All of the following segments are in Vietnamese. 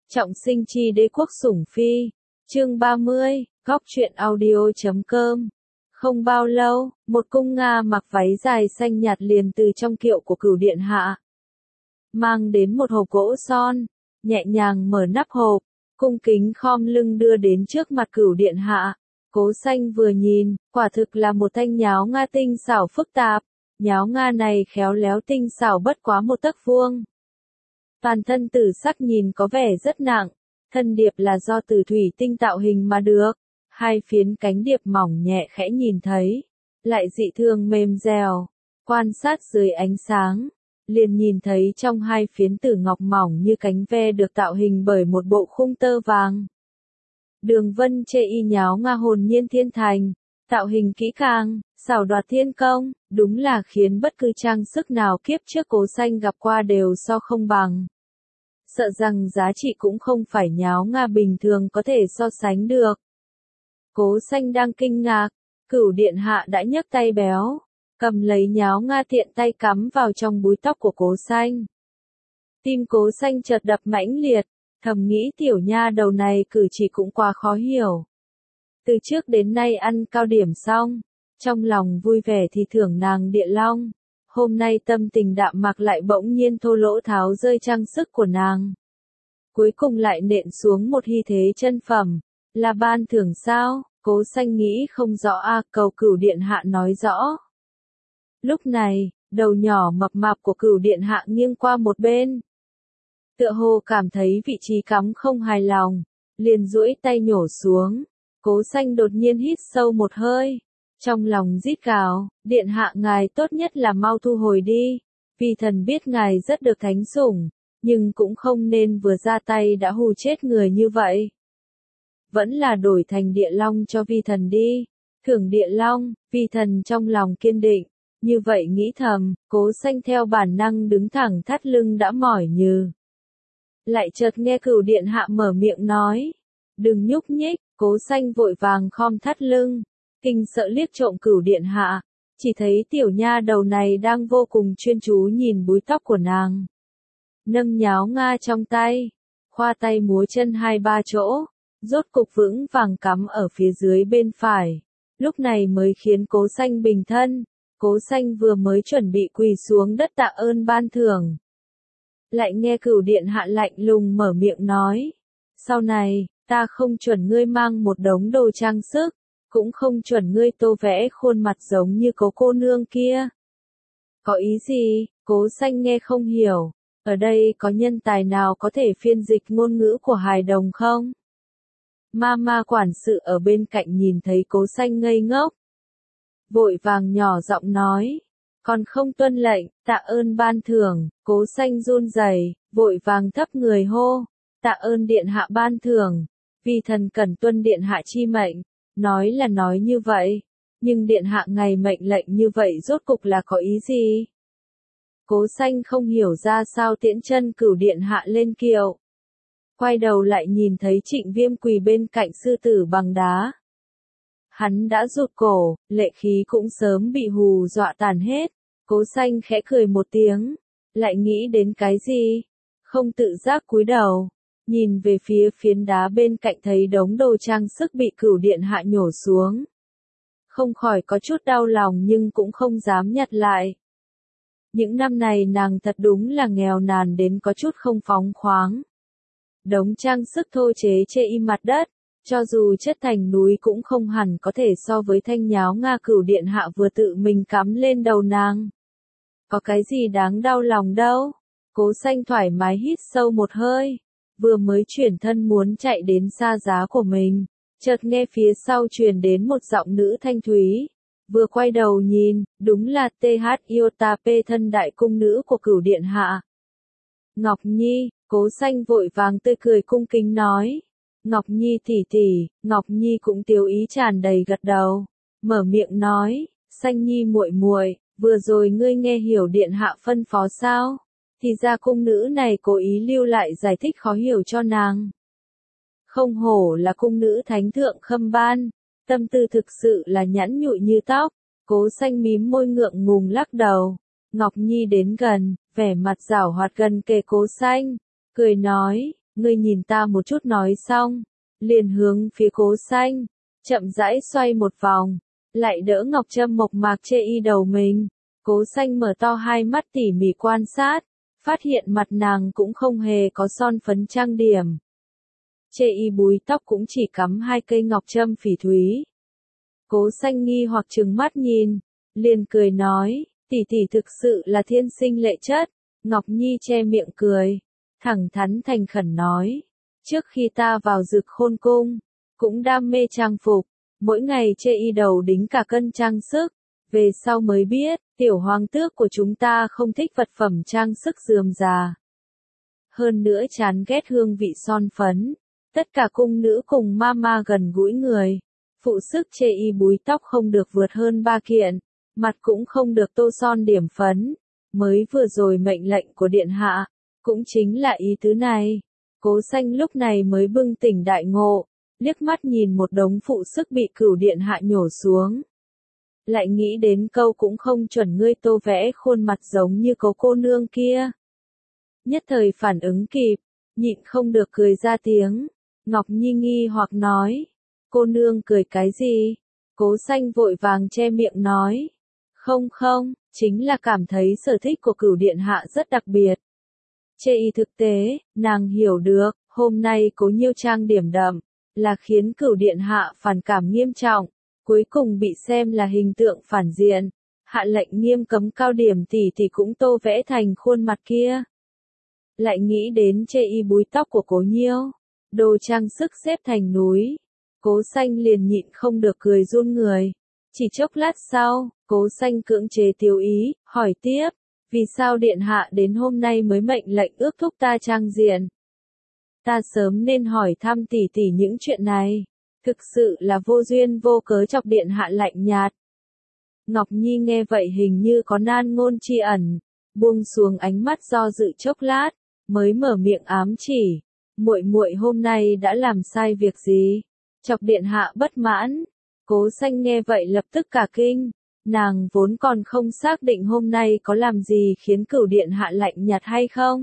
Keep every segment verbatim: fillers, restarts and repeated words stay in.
Trọng sinh chi đế quốc sủng phi. Chương ba mươi, góc truyện audio chấm com. Không bao lâu, một cung Nga mặc váy dài xanh nhạt liền từ trong kiệu của Cửu điện hạ mang đến một hộp gỗ son, nhẹ nhàng mở nắp hộp, cung kính khom lưng đưa đến trước mặt Cửu điện hạ. Cố Xanh vừa nhìn, quả thực là một thanh nháo Nga tinh xảo phức tạp, nháo Nga này khéo léo tinh xảo bất quá một tấc vuông. Toàn thân tử sắc nhìn có vẻ rất nặng, thân điệp là do từ thủy tinh tạo hình mà được, hai phiến cánh điệp mỏng nhẹ khẽ nhìn thấy, lại dị thường mềm dẻo, quan sát dưới ánh sáng, liền nhìn thấy trong hai phiến tử ngọc mỏng như cánh ve được tạo hình bởi một bộ khung tơ vàng. Đường vân chê y nháo Nga hồn nhiên thiên thành, tạo hình kỹ càng, xảo đoạt thiên công, đúng là khiến bất cứ trang sức nào kiếp trước Cố Xanh gặp qua đều so không bằng. Sợ rằng giá trị cũng không phải nháo Nga bình thường có thể so sánh được. Cố Xanh đang kinh ngạc, Cửu điện hạ đã nhấc tay béo, cầm lấy nháo Nga tiện tay cắm vào trong búi tóc của Cố Xanh. Tim Cố Xanh chợt đập mãnh liệt, thầm nghĩ tiểu nha đầu này cử chỉ cũng quá khó hiểu. Từ trước đến nay ăn cao điểm xong, trong lòng vui vẻ thì thưởng nàng Địa Long, hôm nay tâm tình đạm mạc lại bỗng nhiên thô lỗ tháo rơi trang sức của nàng. Cuối cùng lại nện xuống một hy thế chân phẩm, là ban thưởng sao? Cố Xanh nghĩ không rõ a, cầu Cửu điện hạ nói rõ. Lúc này, đầu nhỏ mập mạp của Cửu điện hạ nghiêng qua một bên, tựa hồ cảm thấy vị trí cắm không hài lòng, liền duỗi tay nhổ xuống. Cố Xanh đột nhiên hít sâu một hơi, trong lòng rít gào, điện hạ ngài tốt nhất là mau thu hồi đi, vì thần biết ngài rất được thánh sủng, nhưng cũng không nên vừa ra tay đã hù chết người như vậy. Vẫn là đổi thành Địa Long cho vi thần đi, thưởng Địa Long, vi thần trong lòng kiên định, như vậy nghĩ thầm, Cố Xanh theo bản năng đứng thẳng thắt lưng đã mỏi nhừ. Lại chợt nghe Cửu điện hạ mở miệng nói, đừng nhúc nhích. Cố Xanh vội vàng khom thắt lưng, kinh sợ liếc trộm Cửu điện hạ, chỉ thấy tiểu nha đầu này đang vô cùng chuyên chú nhìn búi tóc của nàng. Nâng nháo Nga trong tay, khoa tay múa chân hai ba chỗ, rốt cục vững vàng cắm ở phía dưới bên phải. Lúc này mới khiến Cố Xanh bình thân. Cố Xanh vừa mới chuẩn bị quỳ xuống đất tạ ơn ban thưởng, lại nghe Cửu điện hạ lạnh lùng mở miệng nói, sau này ta không chuẩn ngươi mang một đống đồ trang sức, cũng không chuẩn ngươi tô vẽ khuôn mặt giống như Cố cô nương kia. Có ý gì? Cố Xanh nghe không hiểu, ở đây có nhân tài nào có thể phiên dịch ngôn ngữ của hài đồng không? Ma ma quản sự ở bên cạnh nhìn thấy Cố Xanh ngây ngốc, vội vàng nhỏ giọng nói, còn không tuân lệnh, tạ ơn ban thưởng. Cố Xanh run rẩy, vội vàng thấp người hô, tạ ơn điện hạ ban thưởng, vì thần cần tuân điện hạ chi mệnh. Nói là nói như vậy, nhưng điện hạ ngài mệnh lệnh như vậy rốt cục là có ý gì? Cố Xanh không hiểu ra sao tiễn chân Cửu điện hạ lên kiệu, quay đầu lại nhìn thấy Trịnh Viêm quỳ bên cạnh sư tử bằng đá. Hắn đã rụt cổ, lệ khí cũng sớm bị hù dọa tàn hết. Cố Xanh khẽ cười một tiếng, lại nghĩ đến cái gì, không tự giác cúi đầu, nhìn về phía phiến đá bên cạnh thấy đống đồ trang sức bị Cửu điện hạ nhổ xuống. Không khỏi có chút đau lòng nhưng cũng không dám nhặt lại. Những năm này nàng thật đúng là nghèo nàn đến có chút không phóng khoáng. Đống trang sức thô chế chê y mặt đất, cho dù chất thành núi cũng không hẳn có thể so với thanh nháo Nga Cửu điện hạ vừa tự mình cắm lên đầu nàng. Có cái gì đáng đau lòng đâu. Cố Xanh thoải mái hít sâu một hơi, vừa mới chuyển thân muốn chạy đến xa giá của mình, chợt nghe phía sau truyền đến một giọng nữ thanh thúy, vừa quay đầu nhìn, đúng là tê hát Iota P thân đại cung nữ của Cửu điện hạ. Ngọc Nhi. Cố Xanh vội vàng tươi cười cung kính nói, Ngọc Nhi tỷ tỷ. Ngọc Nhi cũng tiêu ý tràn đầy gật đầu, mở miệng nói, Xanh Nhi muội muội, vừa rồi ngươi nghe hiểu điện hạ phân phó sao? Thì ra cung nữ này cố ý lưu lại giải thích khó hiểu cho nàng. Không hổ là cung nữ thánh thượng khâm ban, tâm tư thực sự là nhẵn nhụi như tóc. Cố Xanh mím môi ngượng ngùng lắc đầu. Ngọc Nhi đến gần, vẻ mặt giảo hoạt gần kề Cố Xanh, cười nói, ngươi nhìn ta một chút nói xong, liền hướng phía Cố Xanh, chậm rãi xoay một vòng, lại đỡ ngọc trâm mộc mạc chê y đầu mình. Cố Xanh mở to hai mắt tỉ mỉ quan sát, phát hiện mặt nàng cũng không hề có son phấn trang điểm. Chê y búi tóc cũng chỉ cắm hai cây ngọc trâm phỉ thúy. Cố Xanh nghi hoặc trừng mắt nhìn, liền cười nói, tỷ tỷ thực sự là thiên sinh lệ chất. Ngọc Nhi che miệng cười, thẳng thắn thành khẩn nói, trước khi ta vào Dực Khôn cung, cũng đam mê trang phục, mỗi ngày chê y đầu đính cả cân trang sức, về sau mới biết, tiểu hoàng tước của chúng ta không thích vật phẩm trang sức rườm rà. Hơn nữa chán ghét hương vị son phấn, tất cả cung nữ cùng mama gần gũi người, phụ sức chê y búi tóc không được vượt hơn ba kiện, mặt cũng không được tô son điểm phấn. Mới vừa rồi mệnh lệnh của điện hạ, cũng chính là ý tứ này. Cố Xanh lúc này mới bừng tỉnh đại ngộ, liếc mắt nhìn một đống phụ sức bị Cửu điện hạ nhổ xuống. Lại nghĩ đến câu cũng không chuẩn ngươi tô vẽ khuôn mặt giống như cố cô nương kia. Nhất thời phản ứng kịp, nhịn không được cười ra tiếng. Ngọc Nhi nghi hoặc nói, cô nương cười cái gì? Cố Xanh vội vàng che miệng nói, không không, chính là cảm thấy sở thích của Cửu điện hạ rất đặc biệt. Chê y thực tế, nàng hiểu được, hôm nay Cố Nhiêu trang điểm đậm, là khiến Cửu điện hạ phản cảm nghiêm trọng, cuối cùng bị xem là hình tượng phản diện, hạ lệnh nghiêm cấm cao điểm tỷ tỷ cũng tô vẽ thành khuôn mặt kia. Lại nghĩ đến chê y búi tóc của Cố Nhiêu, đồ trang sức xếp thành núi, Cố Xanh liền nhịn không được cười run người. Chỉ chốc lát sau, Cố Xanh cưỡng chế tiêu ý, hỏi tiếp, vì sao điện hạ đến hôm nay mới mệnh lệnh ước thúc ta trang diện? Ta sớm nên hỏi thăm tỷ tỷ những chuyện này, thực sự là vô duyên vô cớ chọc điện hạ lạnh nhạt. Ngọc Nhi nghe vậy hình như có nan ngôn tri ẩn, buông xuống ánh mắt do dự chốc lát, mới mở miệng ám chỉ, muội muội hôm nay đã làm sai việc gì, chọc điện hạ bất mãn. Cố Xanh nghe vậy lập tức cả kinh, nàng vốn còn không xác định hôm nay có làm gì khiến Cửu điện hạ lạnh nhạt hay không.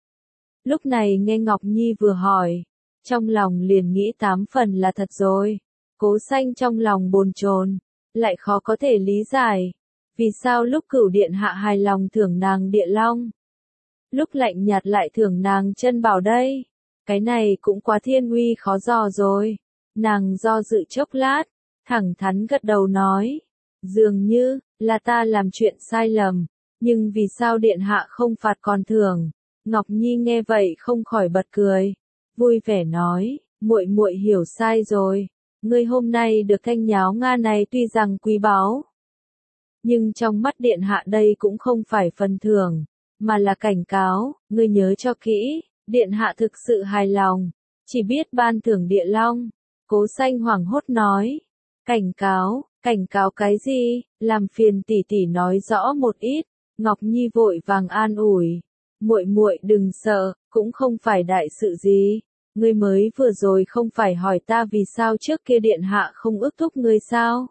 Lúc này nghe Ngọc Nhi vừa hỏi, trong lòng liền nghĩ tám phần là thật rồi. Cố Xanh trong lòng bồn chồn, lại khó có thể lý giải, vì sao lúc Cửu điện hạ hài lòng thưởng nàng địa long, lúc lạnh nhạt lại thưởng nàng chân bảo đây, cái này cũng quá thiên uy khó dò rồi. Nàng do dự chốc lát, thẳng thắn gật đầu nói, dường như là ta làm chuyện sai lầm, nhưng vì sao điện hạ không phạt còn thưởng? Ngọc Nhi nghe vậy không khỏi bật cười, vui vẻ nói, muội muội hiểu sai rồi, ngươi hôm nay được thanh nháo Nga này tuy rằng quý báu, nhưng trong mắt điện hạ đây cũng không phải phần thưởng, mà là cảnh cáo, ngươi nhớ cho kỹ, điện hạ thực sự hài lòng, chỉ biết ban thưởng địa long. Cố Xanh hoảng hốt nói, cảnh cáo, cảnh cáo cái gì, làm phiền tỷ tỷ nói rõ một ít. Ngọc Nhi vội vàng an ủi, muội muội đừng sợ, cũng không phải đại sự gì, ngươi mới vừa rồi không phải hỏi ta vì sao trước kia điện hạ không ước thúc ngươi sao?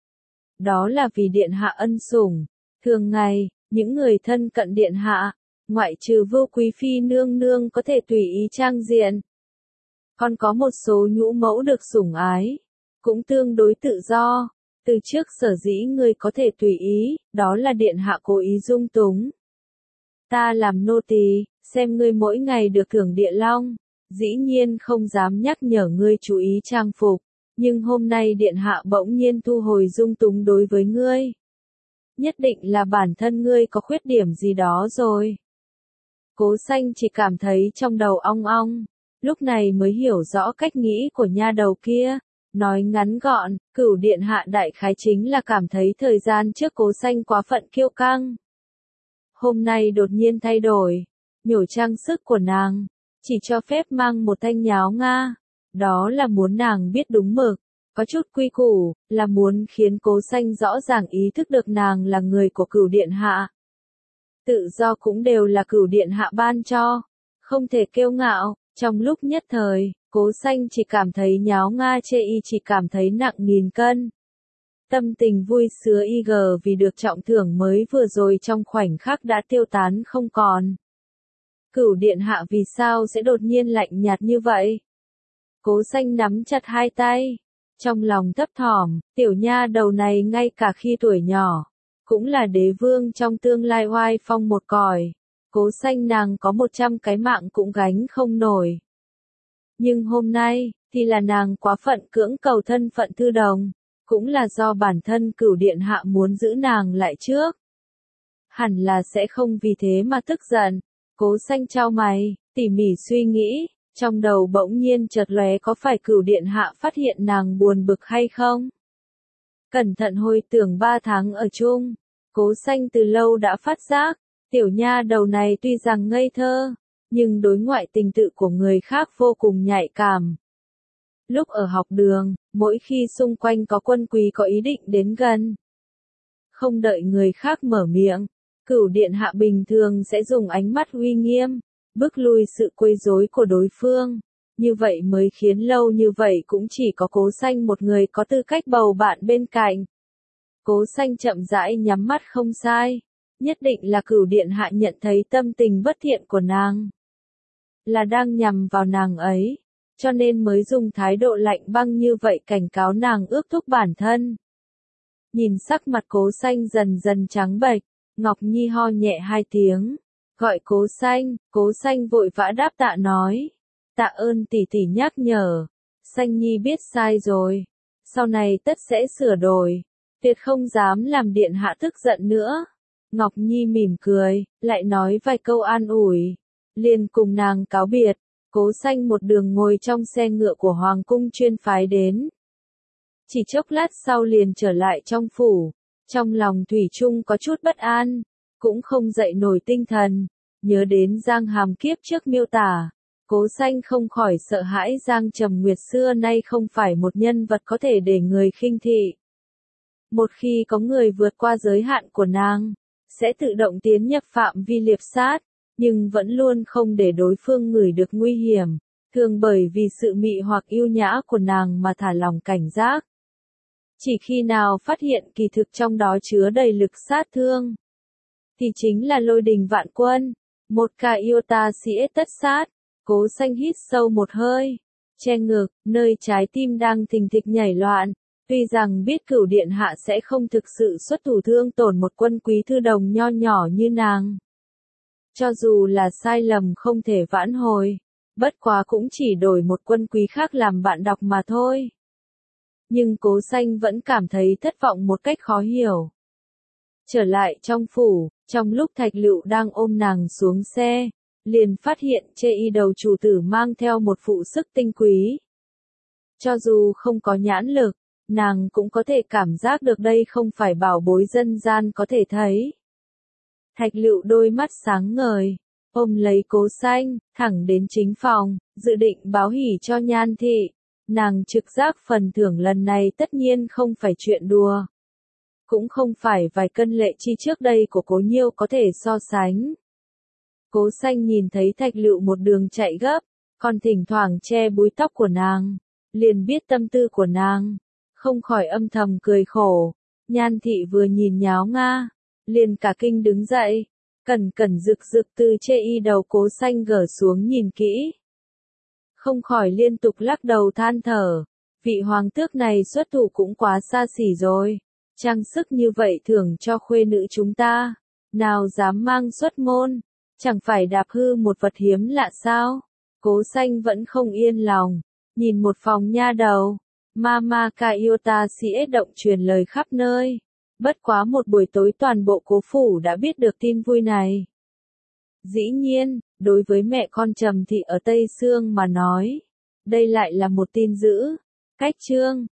Đó là vì điện hạ ân sủng, thường ngày, những người thân cận điện hạ, ngoại trừ Vô Quý phi nương nương có thể tùy ý trang diện, còn có một số nhũ mẫu được sủng ái, cũng tương đối tự do. Từ trước sở dĩ ngươi có thể tùy ý, đó là điện hạ cố ý dung túng. Ta làm nô tỳ, xem ngươi mỗi ngày được thưởng địa long, dĩ nhiên không dám nhắc nhở ngươi chú ý trang phục, nhưng hôm nay điện hạ bỗng nhiên thu hồi dung túng đối với ngươi. Nhất định là bản thân ngươi có khuyết điểm gì đó rồi. Cố Xanh chỉ cảm thấy trong đầu ong ong, lúc này mới hiểu rõ cách nghĩ của nha đầu kia. Nói ngắn gọn, Cửu điện hạ đại khái chính là cảm thấy thời gian trước Cố Xanh quá phận kiêu căng. Hôm nay đột nhiên thay đổi, nhổ trang sức của nàng, chỉ cho phép mang một thanh nháo Nga. Đó là muốn nàng biết đúng mực, có chút quy củ, là muốn khiến Cố Xanh rõ ràng ý thức được nàng là người của Cửu điện hạ. Tự do cũng đều là Cửu điện hạ ban cho, không thể kiêu ngạo. Trong lúc nhất thời, Cố Xanh chỉ cảm thấy nháo Nga chê y chỉ cảm thấy nặng nghìn cân. Tâm tình vui sướng y gờ vì được trọng thưởng mới vừa rồi trong khoảnh khắc đã tiêu tán không còn. Cửu điện hạ vì sao sẽ đột nhiên lạnh nhạt như vậy? Cố Xanh nắm chặt hai tay, trong lòng thấp thỏm, tiểu nha đầu này ngay cả khi tuổi nhỏ, cũng là đế vương trong tương lai oai phong một còi. Cố Xanh nàng có một trăm cái mạng cũng gánh không nổi. Nhưng hôm nay, thì là nàng quá phận cưỡng cầu thân phận thư đồng, cũng là do bản thân Cửu điện hạ muốn giữ nàng lại trước. Hẳn là sẽ không vì thế mà tức giận. Cố Xanh chau mày, tỉ mỉ suy nghĩ, trong đầu bỗng nhiên chợt lóe có phải Cửu điện hạ phát hiện nàng buồn bực hay không? Cẩn thận hồi tưởng ba tháng ở chung, Cố Xanh từ lâu đã phát giác, tiểu nha đầu này tuy rằng ngây thơ, nhưng đối ngoại tình tự của người khác vô cùng nhạy cảm. Lúc ở học đường, mỗi khi xung quanh có quân quý có ý định đến gần, không đợi người khác mở miệng, Cửu điện hạ bình thường sẽ dùng ánh mắt uy nghiêm, bức lui sự quấy rối của đối phương. Như vậy mới khiến lâu như vậy cũng chỉ có Cố Xanh một người có tư cách bầu bạn bên cạnh. Cố Xanh chậm rãi nhắm mắt không sai. Nhất định là Cửu điện hạ nhận thấy tâm tình bất thiện của nàng, là đang nhằm vào nàng ấy, cho nên mới dùng thái độ lạnh băng như vậy cảnh cáo nàng ước thúc bản thân. Nhìn sắc mặt Cố Xanh dần dần trắng bệch, Ngọc Nhi ho nhẹ hai tiếng, gọi Cố Xanh. Cố Xanh vội vã đáp tạ nói, tạ ơn tỷ tỷ nhắc nhở, Xanh Nhi biết sai rồi, sau này tất sẽ sửa đổi, tuyệt không dám làm điện hạ tức giận nữa. Ngọc Nhi mỉm cười, lại nói vài câu an ủi, liền cùng nàng cáo biệt. Cố Xanh một đường ngồi trong xe ngựa của Hoàng cung chuyên phái đến. Chỉ chốc lát sau liền trở lại trong phủ, trong lòng thủy chung có chút bất an, cũng không dậy nổi tinh thần, nhớ đến Giang Hàm kiếp trước miêu tả. Cố Xanh không khỏi sợ hãi Giang Trầm Nguyệt xưa nay không phải một nhân vật có thể để người khinh thị. Một khi có người vượt qua giới hạn của nàng, sẽ tự động tiến nhập phạm vi liệp sát, nhưng vẫn luôn không để đối phương ngửi được nguy hiểm, thường bởi vì sự mị hoặc yêu nhã của nàng mà thả lòng cảnh giác. Chỉ khi nào phát hiện kỳ thực trong đó chứa đầy lực sát thương, thì chính là lôi đình vạn quân, một ca yêu ta sĩ tất sát. Cố Xanh hít sâu một hơi, che ngực, nơi trái tim đang thình thịch nhảy loạn. Tuy rằng biết Cửu điện hạ sẽ không thực sự xuất thủ thương tổn một quân quý thư đồng nho nhỏ như nàng. Cho dù là sai lầm không thể vãn hồi, bất quá cũng chỉ đổi một quân quý khác làm bạn đọc mà thôi. Nhưng Cố Xanh vẫn cảm thấy thất vọng một cách khó hiểu. Trở lại trong phủ, trong lúc Thạch Lựu đang ôm nàng xuống xe, liền phát hiện chê y đầu chủ tử mang theo một phụ sức tinh quý. Cho dù không có nhãn lực, nàng cũng có thể cảm giác được đây không phải bảo bối dân gian có thể thấy. Thạch Lựu đôi mắt sáng ngời, ôm lấy Cố Xanh, thẳng đến chính phòng, dự định báo hỉ cho Nhan thị. Nàng trực giác phần thưởng lần này tất nhiên không phải chuyện đùa. Cũng không phải vài cân lệ chi trước đây của Cố Nhiêu có thể so sánh. Cố Xanh nhìn thấy Thạch Lựu một đường chạy gấp, còn thỉnh thoảng che búi tóc của nàng, liền biết tâm tư của nàng, không khỏi âm thầm cười khổ. Nhan thị vừa nhìn nháo nga, liền cả kinh đứng dậy, cẩn cẩn rực rực từ chê y đầu Cố Xanh gỡ xuống nhìn kỹ. Không khỏi liên tục lắc đầu than thở, vị hoàng tước này xuất thủ cũng quá xa xỉ rồi, trang sức như vậy thưởng cho khuê nữ chúng ta, nào dám mang xuất môn, chẳng phải đạp hư một vật hiếm lạ sao? Cố Xanh vẫn không yên lòng, nhìn một phòng nha đầu, Mama Kaiota sĩ động truyền lời khắp nơi. Bất quá một buổi tối toàn bộ Cố phủ đã biết được tin vui này. Dĩ nhiên, đối với mẹ con Trầm thị ở Tây Sương mà nói, đây lại là một tin dữ. Cách chương